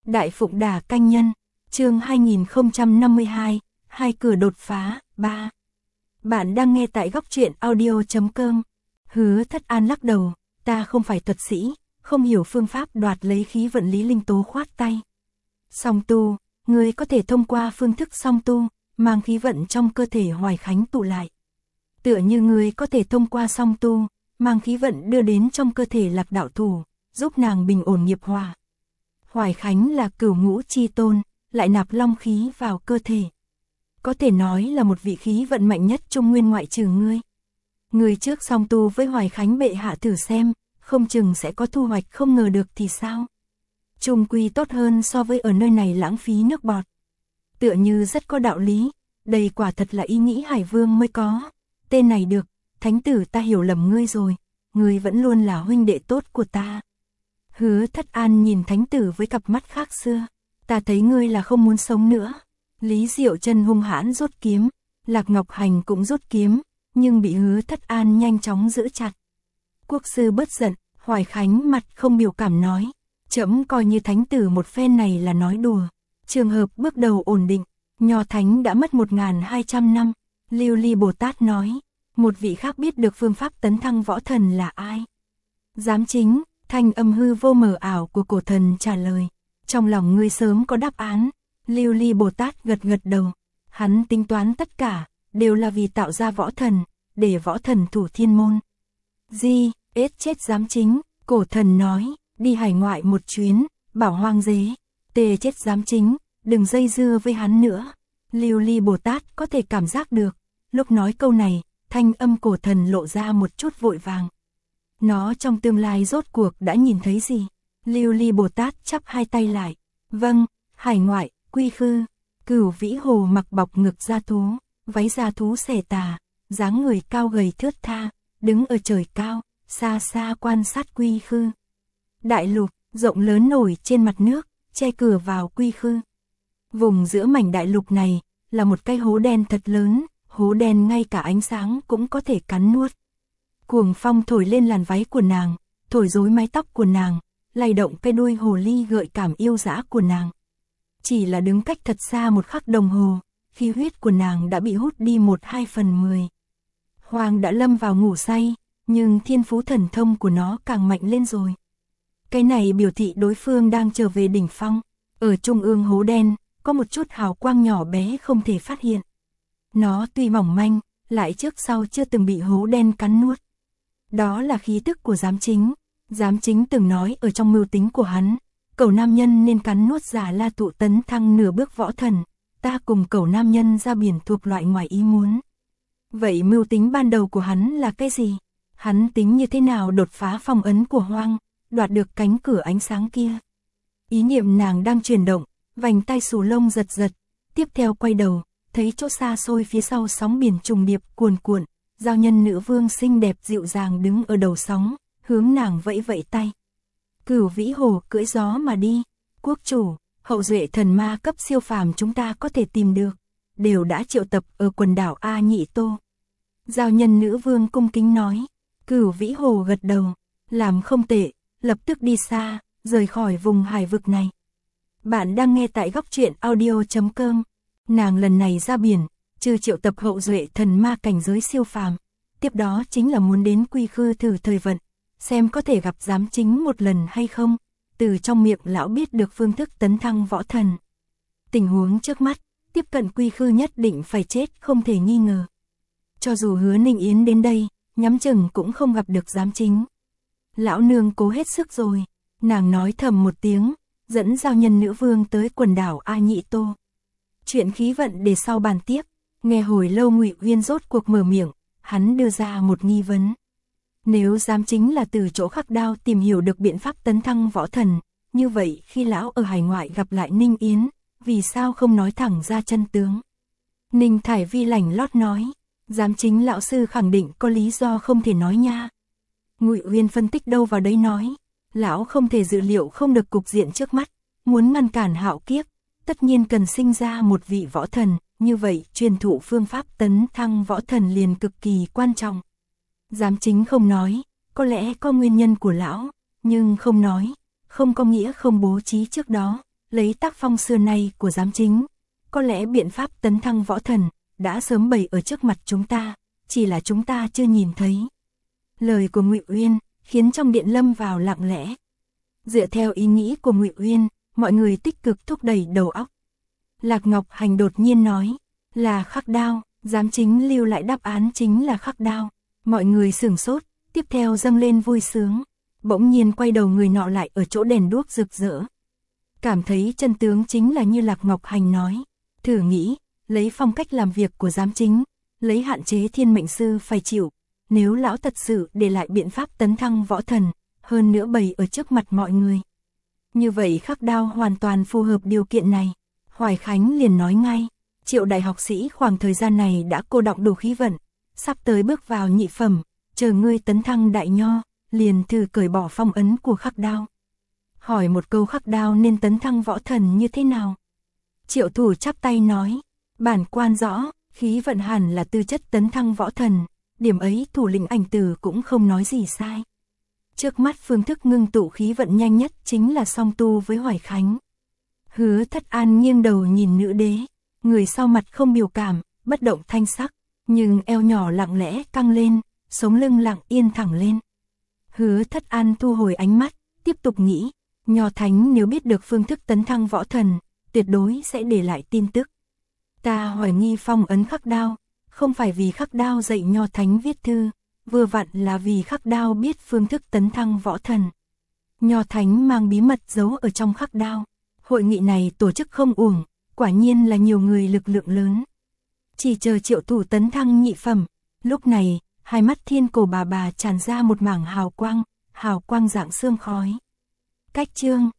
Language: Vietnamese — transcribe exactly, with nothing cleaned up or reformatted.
Đại Phụng Đà Canh Nhân, chương hai nghìn không trăm năm mươi hai, hai cửa đột phá, ba. Bạn đang nghe tại góc truyện audio chấm com. Hứa Thất An lắc đầu, ta không phải thuật sĩ, không hiểu phương pháp đoạt lấy khí vận Lý Linh Tố khoát tay. Song tu, ngươi có thể thông qua phương thức song tu, mang khí vận trong cơ thể Hoài Khánh tụ lại. Tựa như ngươi có thể thông qua song tu, mang khí vận đưa đến trong cơ thể Lạc đạo thủ, giúp nàng bình ổn nghiệp hòa. Hoài Khánh là cửu ngũ chi tôn, lại nạp long khí vào cơ thể. Có thể nói là một vị khí vận mạnh nhất Trung Nguyên ngoại trừ ngươi. Ngươi trước song tu với Hoài Khánh bệ hạ thử xem, không chừng sẽ có thu hoạch không ngờ được thì sao. Trung quy tốt hơn so với ở nơi này lãng phí nước bọt. Tựa như rất có đạo lý, đây quả thật là ý nghĩ Hải Vương mới có. Tên này được, thánh tử ta hiểu lầm ngươi rồi, ngươi vẫn luôn là huynh đệ tốt của ta. Hứa Thất An nhìn thánh tử với cặp mắt khác xưa, ta thấy ngươi là không muốn sống nữa. Lý Diệu Chân hung hãn rút kiếm, Lạc Ngọc Hành cũng rút kiếm, nhưng bị Hứa Thất An nhanh chóng giữ chặt. Quốc sư bớt giận, Hoài Khánh mặt không biểu cảm nói, trẫm coi như thánh tử một phen này là nói đùa. Trường hợp bước đầu ổn định, Nho Thánh đã mất một nghìn hai trăm năm. Lưu Ly Bồ Tát nói, một vị khác biết được phương pháp tấn thăng võ thần là ai? Giám Chính, thanh âm hư vô mờ ảo của cổ thần trả lời, trong lòng ngươi sớm có đáp án. Lưu Ly Bồ Tát gật gật đầu, hắn tính toán tất cả, đều là vì tạo ra võ thần, để võ thần thủ thiên môn. Di, ết chết Giám Chính, cổ thần nói, đi hải ngoại một chuyến, bảo Hoang Dế, tê chết Giám Chính, đừng dây dưa với hắn nữa. Lưu Ly Bồ Tát có thể cảm giác được, lúc nói câu này, thanh âm cổ thần lộ ra một chút vội vàng. Nó trong tương lai rốt cuộc đã nhìn thấy gì? Lưu Ly Bồ Tát chắp hai tay lại, vâng, hải ngoại, quy khư. Cửu Vĩ Hồ mặc bọc ngực da thú, váy da thú xẻ tà, dáng người cao gầy thướt tha, đứng ở trời cao, xa xa quan sát quy khư. Đại lục, rộng lớn nổi trên mặt nước, che cửa vào quy khư. Vùng giữa mảnh đại lục này, là một cái hố đen thật lớn, hố đen ngay cả ánh sáng cũng có thể cắn nuốt. Cuồng phong thổi lên làn váy của nàng, thổi rối mái tóc của nàng, lay động cái đuôi hồ ly gợi cảm yêu dã của nàng. Chỉ là đứng cách thật xa một khắc đồng hồ, khí huyết của nàng đã bị hút đi một hai phần mười. Hoàng đã lâm vào ngủ say, nhưng thiên phú thần thông của nó càng mạnh lên rồi. Cái này biểu thị đối phương đang trở về đỉnh phong. Ở trung ương hố đen, có một chút hào quang nhỏ bé không thể phát hiện. Nó tuy mỏng manh, lại trước sau chưa từng bị hố đen cắn nuốt. Đó là khí tức của Giám Chính. Giám Chính từng nói ở trong mưu tính của hắn, cẩu nam nhân nên cắn nuốt Giả La Tụ tấn thăng nửa bước võ thần, ta cùng cẩu nam nhân ra biển thuộc loại ngoài ý muốn. Vậy mưu tính ban đầu của hắn là cái gì? Hắn tính như thế nào đột phá phong ấn của Hoang, đoạt được cánh cửa ánh sáng kia? Ý niệm nàng đang chuyển động, vành tai xù lông giật giật, tiếp theo quay đầu, thấy chỗ xa xôi phía sau sóng biển trùng điệp cuồn cuộn, giao nhân nữ vương xinh đẹp dịu dàng đứng ở đầu sóng, hướng nàng vẫy vẫy tay. Cửu Vĩ Hồ cưỡi gió mà đi, quốc chủ, hậu duệ thần ma cấp siêu phàm chúng ta có thể tìm được, đều đã triệu tập ở quần đảo A Nhị Tô. Giao nhân nữ vương cung kính nói, Cửu Vĩ Hồ gật đầu, làm không tệ, lập tức đi xa, rời khỏi vùng hải vực này. Bạn đang nghe tại góc truyện audio chấm com. Nàng lần này ra biển, trừ triệu tập hậu duệ thần ma cảnh giới siêu phàm, tiếp đó chính là muốn đến quy khư thử thời vận, xem có thể gặp Giám Chính một lần hay không, từ trong miệng lão biết được phương thức tấn thăng võ thần. Tình huống trước mắt, tiếp cận quy khư nhất định phải chết không thể nghi ngờ. Cho dù Hứa Ninh Yến đến đây, nhắm chừng cũng không gặp được Giám Chính. Lão nương cố hết sức rồi, nàng nói thầm một tiếng, dẫn giao nhân nữ vương tới quần đảo A Nhị Tô. Chuyện khí vận để sau bàn tiếp. Nghe hồi lâu Ngụy Uyên rốt cuộc mở miệng, hắn đưa ra một nghi vấn. Nếu Giám Chính là từ chỗ Khắc Đao tìm hiểu được biện pháp tấn thăng võ thần, như vậy khi lão ở hải ngoại gặp lại Ninh Yến, vì sao không nói thẳng ra chân tướng? Ninh Thải Vi lảnh lót nói, Giám Chính lão sư khẳng định có lý do không thể nói nha. Ngụy Uyên phân tích đâu vào đấy nói, lão không thể dự liệu không được cục diện trước mắt, muốn ngăn cản hạo kiếp, tất nhiên cần sinh ra một vị võ thần, như vậy truyền thụ phương pháp tấn thăng võ thần liền cực kỳ quan trọng. Giám Chính không nói, có lẽ có nguyên nhân của lão, nhưng không nói, không có nghĩa không bố trí trước đó. lấy tác phong xưa nay của giám chính, có lẽ biện pháp tấn thăng võ thần đã sớm bày ở trước mặt chúng ta, chỉ là chúng ta chưa nhìn thấy. Lời của Ngụy Uyên khiến trong điện lâm vào lặng lẽ. Dựa theo ý nghĩ của Ngụy Uyên, mọi người tích cực thúc đẩy đầu óc. Lạc Ngọc Hành đột nhiên nói, là khắc đao, giám chính lưu lại đáp án chính là khắc đao. Mọi người sửng sốt, tiếp theo dâng lên vui sướng. Bỗng nhiên quay đầu người nọ lại ở chỗ đèn đuốc rực rỡ. Cảm thấy chân tướng chính là như Lạc Ngọc Hành nói. Thử nghĩ, lấy phong cách làm việc của giám chính, lấy hạn chế thiên mệnh sư phải chịu. Nếu lão thật sự để lại biện pháp tấn thăng võ thần, hơn nữa bày ở trước mặt mọi người. Như vậy khắc đao hoàn toàn phù hợp điều kiện này. Hoài Khánh liền nói ngay, Triệu đại học sĩ khoảng thời gian này đã cô đọng đủ khí vận, sắp tới bước vào nhị phẩm, chờ ngươi tấn thăng đại nho, liền thử cởi bỏ phong ấn của khắc đao. Hỏi một câu khắc đao nên tấn thăng võ thần như thế nào? Triệu thủ chắp tay nói, bản quan rõ, khí vận hẳn là tư chất tấn thăng võ thần, điểm ấy thủ lĩnh Ảnh Tử cũng không nói gì sai. Trước mắt phương thức ngưng tụ khí vận nhanh nhất chính là song tu với Hoài Khánh. Hứa Thất An nghiêng đầu nhìn nữ đế, người sau mặt không biểu cảm, bất động thanh sắc, nhưng eo nhỏ lặng lẽ căng lên, sống lưng lặng yên thẳng lên. Hứa Thất An thu hồi ánh mắt, tiếp tục nghĩ, Nho Thánh nếu biết được phương thức tấn thăng võ thần, tuyệt đối sẽ để lại tin tức. Ta hoài nghi phong ấn khắc đao, không phải vì khắc đao dạy Nho Thánh viết thư, vừa vặn là vì khắc đao biết phương thức tấn thăng võ thần. Nho Thánh mang bí mật giấu ở trong khắc đao. Hội nghị này tổ chức không uổng, quả nhiên là nhiều người lực lượng lớn. Chỉ chờ Triệu thủ tấn thăng nhị phẩm, lúc này, hai mắt Thiên Cổ bà bà tràn ra một mảng hào quang, hào quang dạng sương khói. Cách chương